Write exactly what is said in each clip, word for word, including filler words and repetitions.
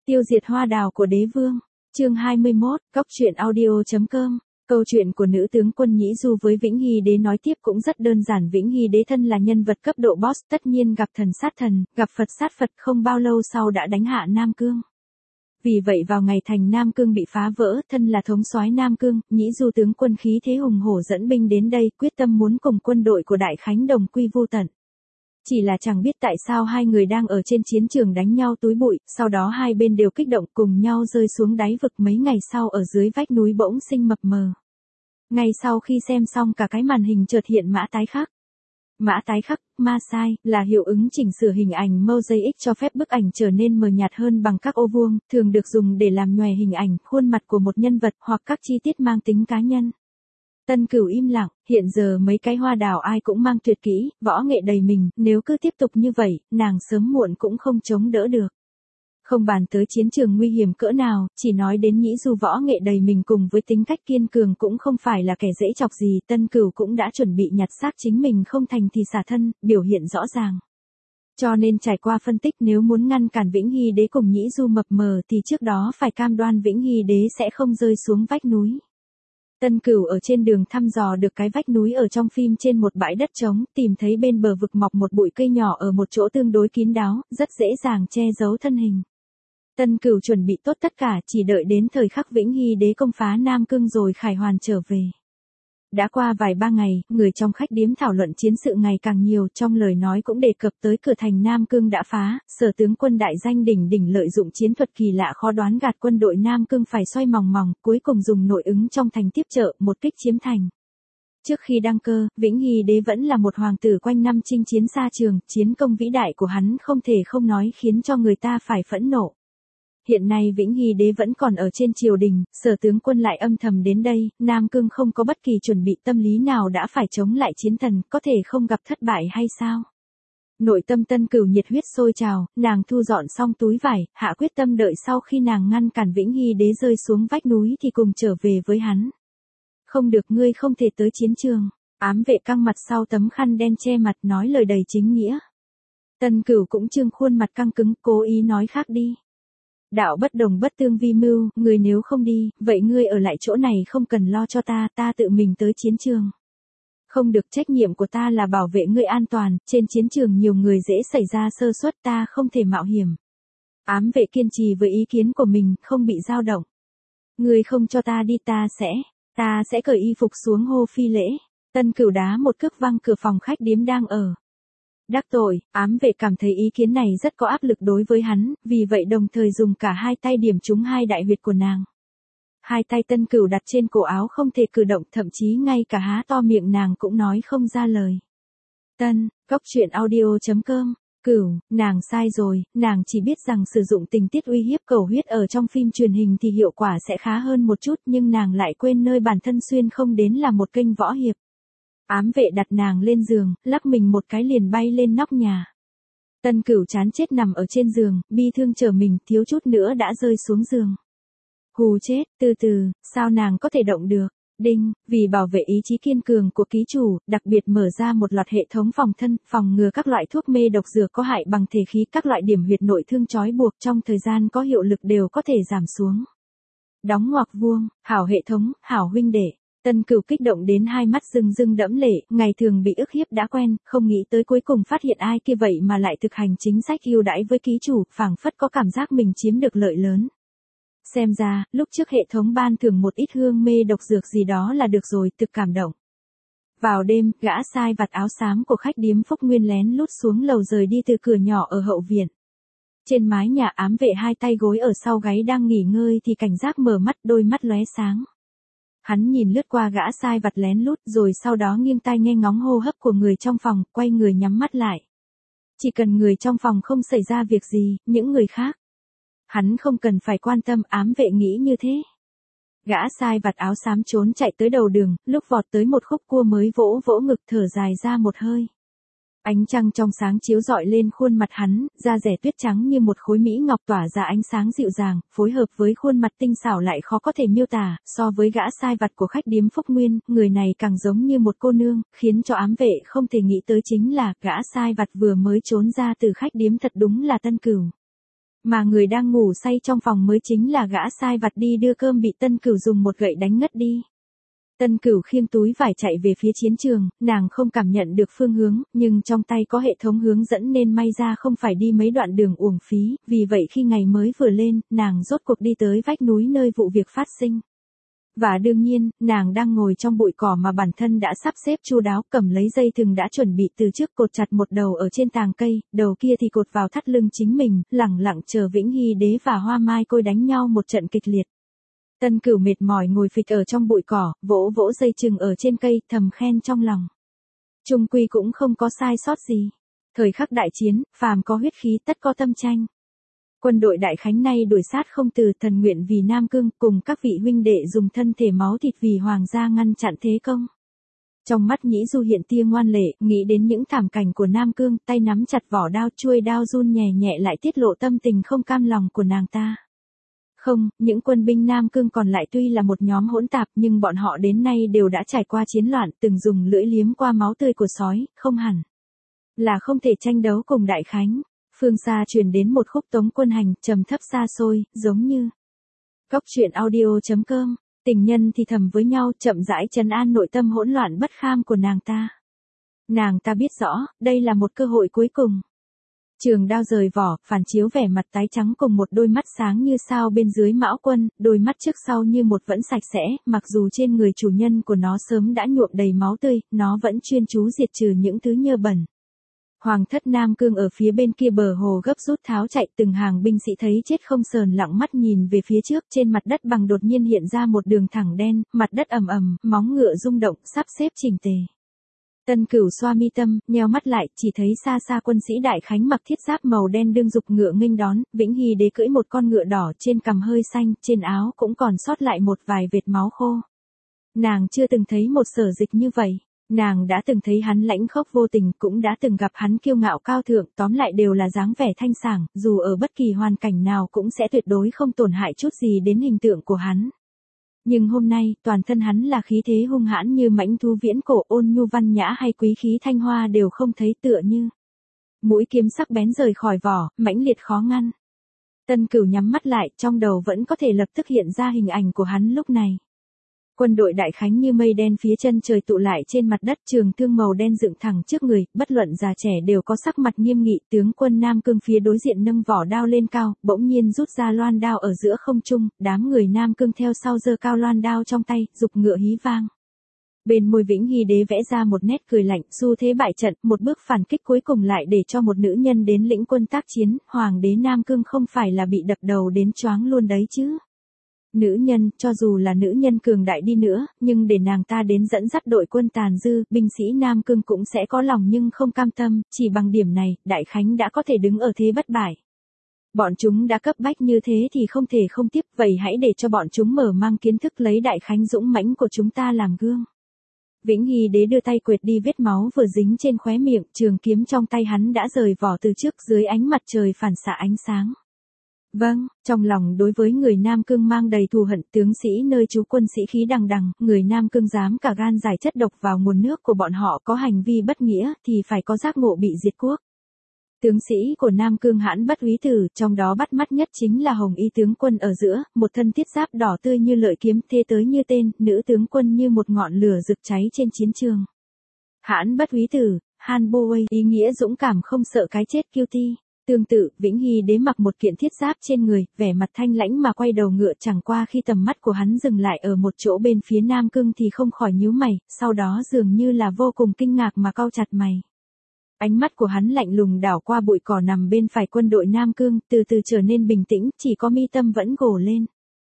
Tiêu diệt hoa đào của đế vương. Chương hai mươi mốt, Cóc truyện audio chấm com. Câu chuyện của nữ tướng quân Nhĩ Du với Vĩnh Hy đế nói tiếp cũng rất đơn giản. Vĩnh Hy đế thân là nhân vật cấp độ boss, tất nhiên gặp thần sát thần, gặp Phật sát Phật, không bao lâu sau đã đánh hạ Nam Cương. Vì vậy vào ngày thành Nam Cương bị phá vỡ, thân là thống soái Nam Cương, Nhĩ Du tướng quân khí thế hùng hổ dẫn binh đến đây, quyết tâm muốn cùng quân đội của Đại Khánh đồng quy vu tận. Chỉ là chẳng biết tại sao hai người đang ở trên chiến trường đánh nhau túi bụi, sau đó hai bên đều kích động cùng nhau rơi xuống đáy vực. Mấy ngày sau ở dưới vách núi bỗng sinh mập mờ. Ngay sau khi xem xong cả cái màn hình chợt hiện mã tái khắc. Mã tái khắc, ma sai, là hiệu ứng chỉnh sửa hình ảnh Mosaic cho phép bức ảnh trở nên mờ nhạt hơn bằng các ô vuông, thường được dùng để làm nhòe hình ảnh, khuôn mặt của một nhân vật hoặc các chi tiết mang tính cá nhân. Tân Cửu im lặng, hiện giờ mấy cái hoa đào ai cũng mang tuyệt kỹ, võ nghệ đầy mình, nếu cứ tiếp tục như vậy, nàng sớm muộn cũng không chống đỡ được. Không bàn tới chiến trường nguy hiểm cỡ nào, chỉ nói đến Nhĩ Du võ nghệ đầy mình cùng với tính cách kiên cường cũng không phải là kẻ dễ chọc gì. Tân Cửu cũng đã chuẩn bị nhặt xác chính mình không thành thì xả thân, biểu hiện rõ ràng. Cho nên trải qua phân tích, nếu muốn ngăn cản Vĩnh Hy đế cùng Nhĩ Du mập mờ thì trước đó phải cam đoan Vĩnh Hy đế sẽ không rơi xuống vách núi. Tân Cửu ở trên đường thăm dò được cái vách núi ở trong phim trên một bãi đất trống, tìm thấy bên bờ vực mọc một bụi cây nhỏ ở một chỗ tương đối kín đáo, rất dễ dàng che giấu thân hình. Tân Cửu chuẩn bị tốt tất cả, chỉ đợi đến thời khắc Vĩnh Hy đế công phá Nam Cương rồi khải hoàn trở về. Đã qua vài ba ngày, người trong khách điếm thảo luận chiến sự ngày càng nhiều, trong lời nói cũng đề cập tới cửa thành Nam Cương đã phá, Sở tướng quân đại danh đỉnh đỉnh lợi dụng chiến thuật kỳ lạ khó đoán gạt quân đội Nam Cương phải xoay mòng mòng, cuối cùng dùng nội ứng trong thành tiếp trợ, một kích chiếm thành. Trước khi đăng cơ, Vĩnh Hy đế vẫn là một hoàng tử quanh năm chinh chiến xa trường, chiến công vĩ đại của hắn không thể không nói khiến cho người ta phải phẫn nộ. Hiện nay Vĩnh Hy đế vẫn còn ở trên triều đình, Sở tướng quân lại âm thầm đến đây, Nam Cương không có bất kỳ chuẩn bị tâm lý nào đã phải chống lại chiến thần, có thể không gặp thất bại hay sao? Nội tâm Tân Cửu nhiệt huyết sôi trào, nàng thu dọn xong túi vải, hạ quyết tâm đợi sau khi nàng ngăn cản Vĩnh Hy đế rơi xuống vách núi thì cùng trở về với hắn. Không được, ngươi không thể tới chiến trường. Ám vệ căng mặt sau tấm khăn đen che mặt nói lời đầy chính nghĩa. Tân Cửu cũng trương khuôn mặt căng cứng, cố ý nói khác đi. Đạo bất đồng bất tương vi mưu, người nếu không đi, vậy ngươi ở lại chỗ này không cần lo cho ta, ta tự mình tới chiến trường. Không được, trách nhiệm của ta là bảo vệ ngươi an toàn, trên chiến trường nhiều người dễ xảy ra sơ suất, ta không thể mạo hiểm. Ám vệ kiên trì với ý kiến của mình, không bị dao động. Ngươi không cho ta đi ta sẽ, ta sẽ cởi y phục xuống hô phi lễ. Tân Cửu đá một cước văng cửa phòng khách điếm đang ở. Đắc tội, ám vệ cảm thấy ý kiến này rất có áp lực đối với hắn, vì vậy đồng thời dùng cả hai tay điểm trúng hai đại huyệt của nàng. Hai tay Tân Cửu đặt trên cổ áo không thể cử động, thậm chí ngay cả há to miệng nàng cũng nói không ra lời. Tân, Cóc truyện audio chấm com, Cửu, nàng sai rồi, nàng chỉ biết rằng sử dụng tình tiết uy hiếp cầu huyết ở trong phim truyền hình thì hiệu quả sẽ khá hơn một chút, nhưng nàng lại quên nơi bản thân xuyên không đến là một kênh võ hiệp. Ám vệ đặt nàng lên giường, lắc mình một cái liền bay lên nóc nhà. Tân Cửu chán chết nằm ở trên giường, bi thương trở mình, thiếu chút nữa đã rơi xuống giường. Hù chết, từ từ, sao nàng có thể động được? Đinh, vì bảo vệ ý chí kiên cường của ký chủ, đặc biệt mở ra một loạt hệ thống phòng thân, phòng ngừa các loại thuốc mê độc dược có hại bằng thể khí, các loại điểm huyệt nội thương trói buộc trong thời gian có hiệu lực đều có thể giảm xuống. Đóng ngoặc vuông, hảo hệ thống, hảo huynh đệ. Tân Cửu kích động đến hai mắt rưng rưng đẫm lệ, ngày thường bị ức hiếp đã quen, không nghĩ tới cuối cùng phát hiện ai kia vậy mà lại thực hành chính sách ưu đãi với ký chủ, phảng phất có cảm giác mình chiếm được lợi lớn. Xem ra, lúc trước hệ thống ban thưởng một ít hương mê độc dược gì đó là được rồi, thực cảm động. Vào đêm, gã sai vặt áo xám của khách điếm Phúc Nguyên lén lút xuống lầu rời đi từ cửa nhỏ ở hậu viện. Trên mái nhà ám vệ hai tay gối ở sau gáy đang nghỉ ngơi thì cảnh giác mở mắt, đôi mắt lóe sáng. Hắn nhìn lướt qua gã sai vặt lén lút rồi sau đó nghiêng tai nghe ngóng hô hấp của người trong phòng, quay người nhắm mắt lại. Chỉ cần người trong phòng không xảy ra việc gì, những người khác. Hắn không cần phải quan tâm, ám vệ nghĩ như thế. Gã sai vặt áo xám trốn chạy tới đầu đường, lúc vọt tới một khúc cua mới vỗ vỗ ngực thở dài ra một hơi. Ánh trăng trong sáng chiếu rọi lên khuôn mặt hắn, da rẻ tuyết trắng như một khối mỹ ngọc tỏa ra ánh sáng dịu dàng, phối hợp với khuôn mặt tinh xảo lại khó có thể miêu tả, so với gã sai vặt của khách điếm Phúc Nguyên, người này càng giống như một cô nương, khiến cho ám vệ không thể nghĩ tới chính là gã sai vặt vừa mới trốn ra từ khách điếm thật đúng là Tân Cửu. Mà người đang ngủ say trong phòng mới chính là gã sai vặt đi đưa cơm bị Tân Cửu dùng một gậy đánh ngất đi. Tân Cửu khiêng túi vải chạy về phía chiến trường, nàng không cảm nhận được phương hướng, nhưng trong tay có hệ thống hướng dẫn nên may ra không phải đi mấy đoạn đường uổng phí, vì vậy khi ngày mới vừa lên, nàng rốt cuộc đi tới vách núi nơi vụ việc phát sinh. Và đương nhiên, nàng đang ngồi trong bụi cỏ mà bản thân đã sắp xếp chu đáo, cầm lấy dây thừng đã chuẩn bị từ trước cột chặt một đầu ở trên tàng cây, đầu kia thì cột vào thắt lưng chính mình, lẳng lặng chờ Vĩnh Hy Đế và Hoa Mai Côi đánh nhau một trận kịch liệt. Tân Cửu mệt mỏi ngồi phịch ở trong bụi cỏ, vỗ vỗ dây chừng ở trên cây, thầm khen trong lòng. Chung quy cũng không có sai sót gì. Thời khắc đại chiến, phàm có huyết khí tất có tâm tranh. Quân đội Đại Khánh nay đuổi sát không từ, thần nguyện vì Nam Cương, cùng các vị huynh đệ dùng thân thể máu thịt vì hoàng gia ngăn chặn thế công. Trong mắt Nhĩ Du hiện tia ngoan lệ, nghĩ đến những thảm cảnh của Nam Cương, tay nắm chặt vỏ đao, chuôi đao run nhẹ nhẹ lại tiết lộ tâm tình không cam lòng của nàng ta. Không, những quân binh Nam Cương còn lại tuy là một nhóm hỗn tạp nhưng bọn họ đến nay đều đã trải qua chiến loạn, từng dùng lưỡi liếm qua máu tươi của sói, không hẳn là không thể tranh đấu cùng Đại Khánh. Phương xa truyền đến một khúc tống quân hành, trầm thấp xa xôi, giống như Cóc truyện audio chấm com, tình nhân thì thầm với nhau, chậm rãi trấn an nội tâm hỗn loạn bất kham của nàng ta. Nàng ta biết rõ, đây là một cơ hội cuối cùng. Trường đao rời vỏ, phản chiếu vẻ mặt tái trắng cùng một đôi mắt sáng như sao bên dưới Mão Quân, đôi mắt trước sau như một vẫn sạch sẽ, mặc dù trên người chủ nhân của nó sớm đã nhuộm đầy máu tươi, nó vẫn chuyên chú diệt trừ những thứ nhơ bẩn. Hoàng thất Nam Cương ở phía bên kia bờ hồ gấp rút tháo chạy, từng hàng binh sĩ thấy chết không sờn lặng mắt nhìn về phía trước, trên mặt đất bằng đột nhiên hiện ra một đường thẳng đen, mặt đất ầm ầm, móng ngựa rung động, sắp xếp chỉnh tề. Tân Cửu xoa mi tâm, nheo mắt lại, chỉ thấy xa xa quân sĩ Đại Khánh mặc thiết giáp màu đen đương dục ngựa nghênh đón, Vĩnh Hy Đế cưỡi một con ngựa đỏ, trên cằm hơi xanh, trên áo cũng còn sót lại một vài vệt máu khô. Nàng chưa từng thấy một Sở Dịch như vậy. Nàng đã từng thấy hắn lãnh khốc vô tình, cũng đã từng gặp hắn kiêu ngạo cao thượng, tóm lại đều là dáng vẻ thanh sảng, dù ở bất kỳ hoàn cảnh nào cũng sẽ tuyệt đối không tổn hại chút gì đến hình tượng của hắn. Nhưng hôm nay, toàn thân hắn là khí thế hung hãn như mãnh thú viễn cổ, ôn nhu văn nhã hay quý khí thanh hoa đều không thấy, tựa như mũi kiếm sắc bén rời khỏi vỏ, mãnh liệt khó ngăn. Tân Cửu nhắm mắt lại, trong đầu vẫn có thể lập tức hiện ra hình ảnh của hắn lúc này. Quân đội Đại Khánh như mây đen phía chân trời tụ lại trên mặt đất, trường thương màu đen dựng thẳng trước người, bất luận già trẻ đều có sắc mặt nghiêm nghị. Tướng quân Nam Cương phía đối diện nâng vỏ đao lên cao, bỗng nhiên rút ra loan đao ở giữa không trung, đám người Nam Cương theo sau giơ cao loan đao trong tay, giục ngựa hí vang. Bên môi Vĩnh Hy Đế vẽ ra một nét cười lạnh, xu thế bại trận, một bước phản kích cuối cùng lại để cho một nữ nhân đến lĩnh quân tác chiến, hoàng đế Nam Cương không phải là bị đập đầu đến choáng luôn đấy chứ. Nữ nhân, cho dù là nữ nhân cường đại đi nữa, nhưng để nàng ta đến dẫn dắt đội quân tàn dư, binh sĩ Nam Cương cũng sẽ có lòng nhưng không cam tâm, chỉ bằng điểm này, Đại Khánh đã có thể đứng ở thế bất bại. Bọn chúng đã cấp bách như thế thì không thể không tiếp, vậy hãy để cho bọn chúng mở mang kiến thức, lấy Đại Khánh dũng mãnh của chúng ta làm gương. Vĩnh Hy Đế đưa tay quệt đi vết máu vừa dính trên khóe miệng, trường kiếm trong tay hắn đã rời vỏ từ trước, dưới ánh mặt trời phản xạ ánh sáng. Vâng, trong lòng đối với người Nam Cương mang đầy thù hận, tướng sĩ nơi trú quân sĩ khí đằng đằng, người Nam Cương dám cả gan giải chất độc vào nguồn nước của bọn họ, có hành vi bất nghĩa thì phải có giác ngộ bị diệt quốc. Tướng sĩ của Nam Cương hãn bất úy tử, trong đó bắt mắt nhất chính là Hồng Y tướng quân ở giữa, một thân thiết giáp đỏ tươi như lợi kiếm, thê tới như tên, nữ tướng quân như một ngọn lửa rực cháy trên chiến trường. Hãn bất úy tử, Han Boei, ý nghĩa dũng cảm không sợ cái chết, guilty. Tương tự, Vĩnh Hy Đế mặc một kiện thiết giáp trên người, vẻ mặt thanh lãnh mà quay đầu ngựa, chẳng qua khi tầm mắt của hắn dừng lại ở một chỗ bên phía Nam Cương thì không khỏi nhíu mày, sau đó dường như là vô cùng kinh ngạc mà cau chặt mày. Ánh mắt của hắn lạnh lùng đảo qua bụi cỏ nằm bên phải quân đội Nam Cương, từ từ trở nên bình tĩnh, chỉ có mi tâm vẫn gồ lên.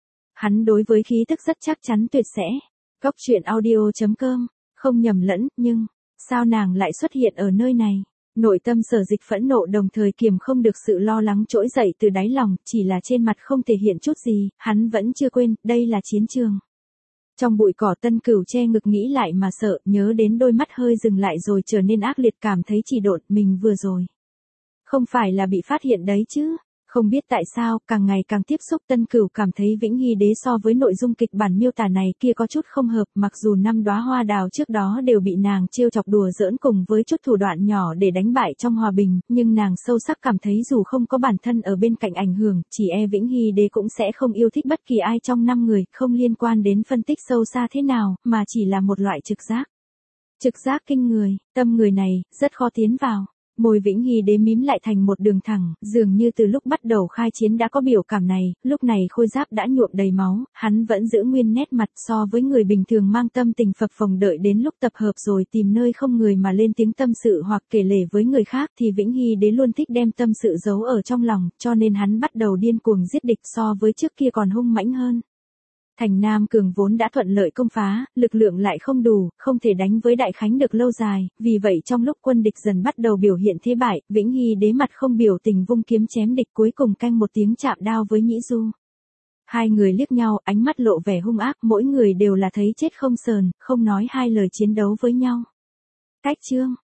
Hắn đối với khí tức rất chắc chắn tuyệt sẽ. Cóc truyện audio chấm com, không nhầm lẫn, nhưng, sao nàng lại xuất hiện ở nơi này? Nội tâm Sở Dịch phẫn nộ đồng thời kiềm không được sự lo lắng trỗi dậy từ đáy lòng, chỉ là trên mặt không thể hiện chút gì, hắn vẫn chưa quên, đây là chiến trường. Trong bụi cỏ Tân Cửu che ngực nghĩ lại mà sợ, nhớ đến đôi mắt hơi dừng lại rồi trở nên ác liệt, cảm thấy chỉ độn, mình vừa rồi không phải là bị phát hiện đấy chứ, Không biết tại sao, càng ngày càng tiếp xúc Tân Cửu cảm thấy Vĩnh Hy Đế so với nội dung kịch bản miêu tả này kia có chút không hợp, mặc dù năm đóa hoa đào trước đó đều bị nàng trêu chọc đùa giỡn cùng với chút thủ đoạn nhỏ để đánh bại trong hòa bình, nhưng nàng sâu sắc cảm thấy dù không có bản thân ở bên cạnh ảnh hưởng, chỉ e Vĩnh Hy Đế cũng sẽ không yêu thích bất kỳ ai trong năm người, không liên quan đến phân tích sâu xa thế nào, mà chỉ là một loại trực giác. Trực giác kinh người, tâm người này, rất khó tiến vào. Môi Vĩnh Hy Đế mím lại thành một đường thẳng, dường như từ lúc bắt đầu khai chiến đã có biểu cảm này, lúc này khôi giáp đã nhuộm đầy máu, hắn vẫn giữ nguyên nét mặt so với người bình thường mang tâm tình phập phồng đợi đến lúc tập hợp rồi tìm nơi không người mà lên tiếng tâm sự hoặc kể lể với người khác thì Vĩnh Hy Đế luôn thích đem tâm sự giấu ở trong lòng, cho nên hắn bắt đầu điên cuồng giết địch so với trước kia còn hung mãnh hơn. Thành Nam Cường vốn đã thuận lợi công phá, lực lượng lại không đủ, không thể đánh với Đại Khánh được lâu dài, vì vậy trong lúc quân địch dần bắt đầu biểu hiện thế bại, Vĩnh Hy Đế mặt không biểu tình vung kiếm chém địch cuối cùng canh một tiếng chạm đao với Nhĩ Du. Hai người liếc nhau, ánh mắt lộ vẻ hung ác, mỗi người đều là thấy chết không sờn, không nói hai lời chiến đấu với nhau. Cách chương